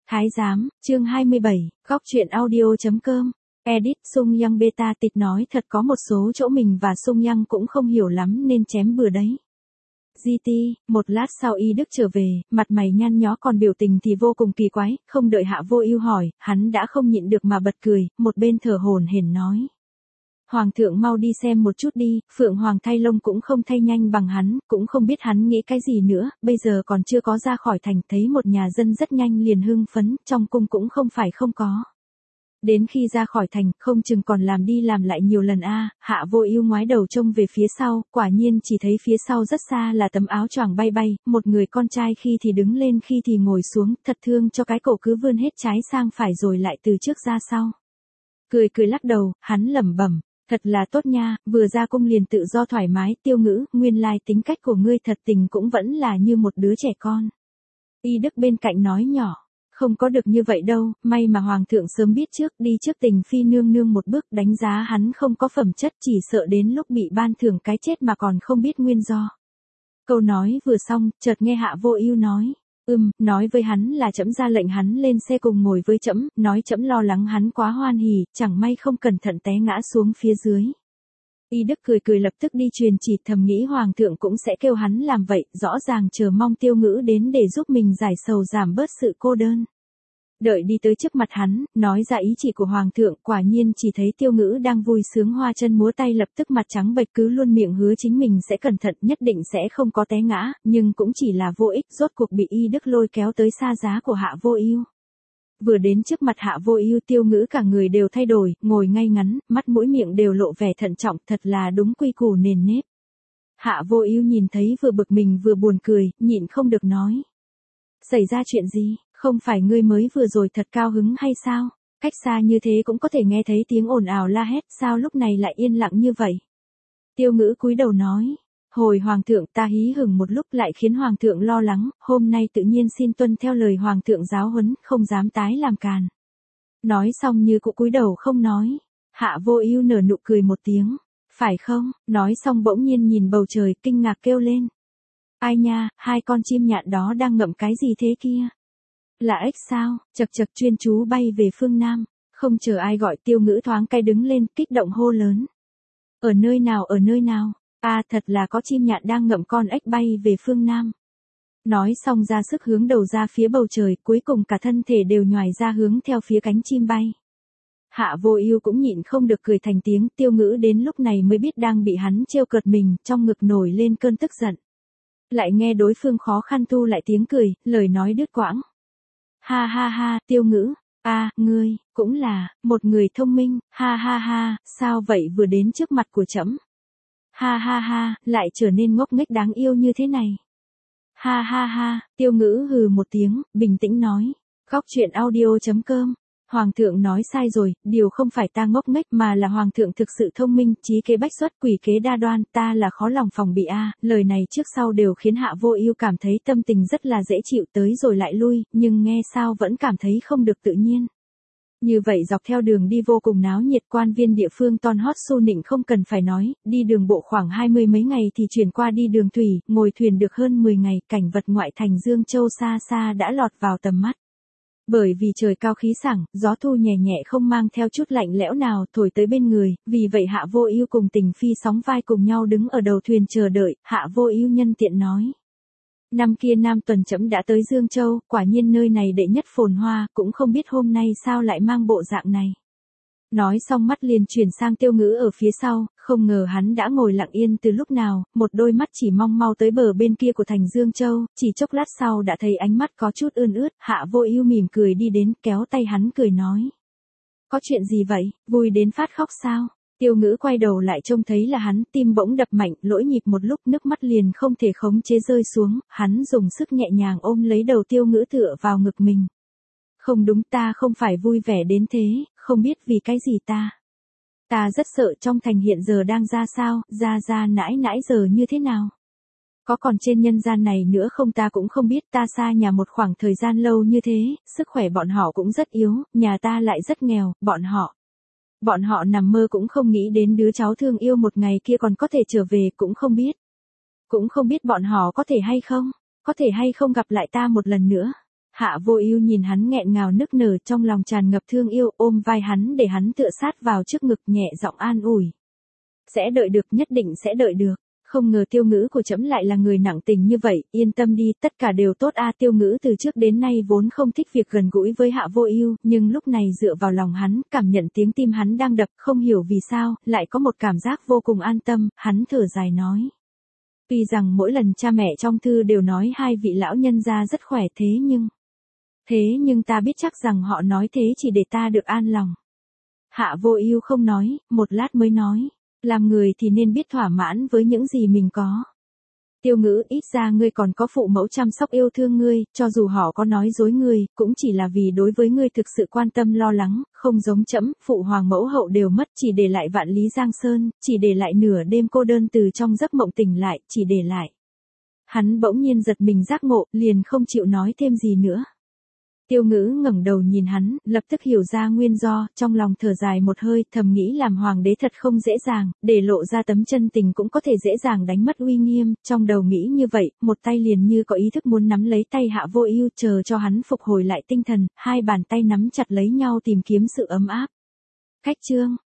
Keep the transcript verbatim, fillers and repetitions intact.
Thái giám, chương hai mươi bảy, góc truyện audio.com. Edit Sung Yang beta tịch nói thật có một số chỗ mình và Sung Yang cũng không hiểu lắm nên chém bừa đấy. giê tê, một lát sau Y Đức trở về, mặt mày nhăn nhó còn biểu tình thì vô cùng kỳ quái, không đợi Hạ Vô Ưu hỏi, hắn đã không nhịn được mà bật cười, một bên thở hổn hển nói. Hoàng thượng mau đi xem một chút đi, Phượng Hoàng thay lông cũng không thay nhanh bằng hắn, cũng không biết hắn nghĩ cái gì nữa, bây giờ còn chưa có ra khỏi thành, thấy một nhà dân rất nhanh liền hưng phấn, trong cung cũng không phải không có. Đến khi ra khỏi thành, không chừng còn làm đi làm lại nhiều lần a. À, Hạ Vô Ưu ngoái đầu trông về phía sau, quả nhiên chỉ thấy phía sau rất xa là tấm áo choàng bay bay, một người con trai khi thì đứng lên khi thì ngồi xuống, thật thương cho cái cổ cứ vươn hết trái sang phải rồi lại từ trước ra sau. Cười cười lắc đầu, hắn lẩm bẩm, thật là tốt nha, vừa ra cung liền tự do thoải mái, Tiêu Ngữ, nguyên lai tính cách của ngươi thật tình cũng vẫn là như một đứa trẻ con. Y Đức bên cạnh nói nhỏ. Không có được như vậy đâu, may mà Hoàng thượng sớm biết trước, đi trước Tình Phi nương nương một bước, đánh giá hắn không có phẩm chất, chỉ sợ đến lúc bị ban thưởng cái chết mà còn không biết nguyên do. Câu nói vừa xong, chợt nghe Hạ Vô Ưu nói, ừm, nói với hắn là trẫm ra lệnh hắn lên xe cùng ngồi với trẫm, nói trẫm lo lắng hắn quá hoan hỉ, chẳng may không cẩn thận té ngã xuống phía dưới. Y Đức cười cười lập tức đi truyền chỉ, thầm nghĩ Hoàng thượng cũng sẽ kêu hắn làm vậy, rõ ràng chờ mong Tiêu Ngữ đến để giúp mình giải sầu giảm bớt sự cô đơn. Đợi đi tới trước mặt hắn, nói ra ý chỉ của Hoàng thượng, quả nhiên chỉ thấy Tiêu Ngữ đang vui sướng hoa chân múa tay, lập tức mặt trắng bệch, cứ luôn miệng hứa chính mình sẽ cẩn thận, nhất định sẽ không có té ngã, nhưng cũng chỉ là vô ích, rốt cuộc bị Y Đức lôi kéo tới xa giá của Hạ Vô Ưu. Vừa đến trước mặt Hạ Vô Ưu, Tiêu Ngữ cả người đều thay đổi, ngồi ngay ngắn, mắt mũi miệng đều lộ vẻ thận trọng, thật là đúng quy củ nền nếp. Hạ Vô Ưu nhìn thấy vừa bực mình vừa buồn cười, nhịn không được nói. Xảy ra chuyện gì, không phải ngươi mới vừa rồi thật cao hứng hay sao? Cách xa như thế cũng có thể nghe thấy tiếng ồn ào la hét, sao lúc này lại yên lặng như vậy? Tiêu Ngữ cúi đầu nói. Hồi Hoàng thượng ta hí hửng một lúc lại khiến Hoàng thượng lo lắng, hôm nay tự nhiên xin tuân theo lời Hoàng thượng giáo huấn, không dám tái làm càn. Nói xong như cụ cúi đầu không nói. Hạ Vô Ưu nở nụ cười một tiếng. Phải không? Nói xong bỗng nhiên nhìn bầu trời, kinh ngạc kêu lên. Ai nha, hai con chim nhạn đó đang ngậm cái gì thế kia? Là ếch sao? Chật chật chuyên chú bay về phương Nam. Không chờ ai gọi, Tiêu Ngữ thoáng cái đứng lên, kích động hô lớn. Ở nơi nào, ở nơi nào? À, thật là có chim nhạn đang ngậm con ếch bay về phương Nam. Nói xong ra sức hướng đầu ra phía bầu trời, cuối cùng cả thân thể đều nhoài ra hướng theo phía cánh chim bay. Hạ Vô Ưu cũng nhịn không được cười thành tiếng, Tiêu Ngữ đến lúc này mới biết đang bị hắn trêu cợt mình, trong ngực nổi lên cơn tức giận. Lại nghe đối phương khó khăn thu lại tiếng cười, lời nói đứt quãng. Ha ha ha, Tiêu Ngữ, a, à, ngươi, cũng là, một người thông minh, ha ha ha, sao vậy vừa đến trước mặt của trẫm? Ha ha ha, lại trở nên ngốc nghếch đáng yêu như thế này. Ha ha ha, Tiêu Ngữ hừ một tiếng, bình tĩnh nói. Góc truyện audio.com. Hoàng thượng nói sai rồi, điều không phải ta ngốc nghếch mà là Hoàng thượng thực sự thông minh, trí kế bách xuất, quỷ kế đa đoan, ta là khó lòng phòng bị a. À. Lời này trước sau đều khiến Hạ Vô Ưu cảm thấy tâm tình rất là dễ chịu, tới rồi lại lui, nhưng nghe sao vẫn cảm thấy không được tự nhiên. Như vậy dọc theo đường đi vô cùng náo nhiệt, quan viên địa phương ton hót xu nịnh không cần phải nói, đi đường bộ khoảng hai mươi mấy ngày thì chuyển qua đi đường thủy, ngồi thuyền được hơn mười ngày, cảnh vật ngoại thành Dương Châu xa xa đã lọt vào tầm mắt. Bởi vì trời cao khí sảng, gió thu nhẹ nhẹ không mang theo chút lạnh lẽo nào thổi tới bên người, vì vậy Hạ Vô Ưu cùng Tình Phi sóng vai cùng nhau đứng ở đầu thuyền chờ đợi, Hạ Vô Ưu nhân tiện nói. Năm kia Nam tuần trẫm đã tới Dương Châu, quả nhiên nơi này đệ nhất phồn hoa, cũng không biết hôm nay sao lại mang bộ dạng này. Nói xong mắt liền chuyển sang Tiêu Ngữ ở phía sau, không ngờ hắn đã ngồi lặng yên từ lúc nào, một đôi mắt chỉ mong mau tới bờ bên kia của thành Dương Châu, chỉ chốc lát sau đã thấy ánh mắt có chút ươn ướt, Hạ Vô Ưu mỉm cười đi đến, kéo tay hắn cười nói. Có chuyện gì vậy, vui đến phát khóc sao? Tiêu Ngữ quay đầu lại trông thấy là hắn, tim bỗng đập mạnh, lỗi nhịp một lúc, nước mắt liền không thể khống chế rơi xuống, hắn dùng sức nhẹ nhàng ôm lấy đầu Tiêu Ngữ tựa vào ngực mình. Không đúng, ta không phải vui vẻ đến thế, không biết vì cái gì ta. Ta rất sợ trong thành hiện giờ đang ra sao, ra ra nãi nãi giờ như thế nào. Có còn trên nhân gian này nữa không ta cũng không biết, ta xa nhà một khoảng thời gian lâu như thế, sức khỏe bọn họ cũng rất yếu, nhà ta lại rất nghèo, bọn họ. Bọn họ nằm mơ cũng không nghĩ đến đứa cháu thương yêu một ngày kia còn có thể trở về, cũng không biết. Cũng không biết bọn họ có thể hay không, có thể hay không gặp lại ta một lần nữa. Hạ Vô Ưu nhìn hắn nghẹn ngào nức nở, trong lòng tràn ngập thương yêu, ôm vai hắn để hắn tựa sát vào trước ngực, nhẹ giọng an ủi. Sẽ đợi được, nhất định sẽ đợi được. Không ngờ Tiêu Ngữ của trẫm lại là người nặng tình như vậy, yên tâm đi, tất cả đều tốt a. Tiêu Ngữ từ trước đến nay vốn không thích việc gần gũi với Hạ Vô Ưu, nhưng lúc này dựa vào lòng hắn, cảm nhận tiếng tim hắn đang đập, không hiểu vì sao, lại có một cảm giác vô cùng an tâm, hắn thở dài nói. Tuy rằng mỗi lần cha mẹ trong thư đều nói hai vị lão nhân gia rất khỏe thế nhưng... Thế nhưng ta biết chắc rằng họ nói thế chỉ để ta được an lòng. Hạ Vô Ưu không nói, một lát mới nói. Làm người thì nên biết thỏa mãn với những gì mình có. Tiêu Ngữ, ít ra ngươi còn có phụ mẫu chăm sóc yêu thương ngươi, cho dù họ có nói dối ngươi, cũng chỉ là vì đối với ngươi thực sự quan tâm lo lắng, không giống trẫm, phụ hoàng mẫu hậu đều mất, chỉ để lại vạn lý giang sơn, chỉ để lại nửa đêm cô đơn từ trong giấc mộng tỉnh lại, chỉ để lại. Hắn bỗng nhiên giật mình giác ngộ, liền không chịu nói thêm gì nữa. Tiêu Ngữ ngẩng đầu nhìn hắn, lập tức hiểu ra nguyên do, trong lòng thở dài một hơi, thầm nghĩ làm hoàng đế thật không dễ dàng, để lộ ra tấm chân tình cũng có thể dễ dàng đánh mất uy nghiêm, trong đầu nghĩ như vậy, một tay liền như có ý thức muốn nắm lấy tay Hạ Vô Ưu, chờ cho hắn phục hồi lại tinh thần, hai bàn tay nắm chặt lấy nhau tìm kiếm sự ấm áp. Khách chương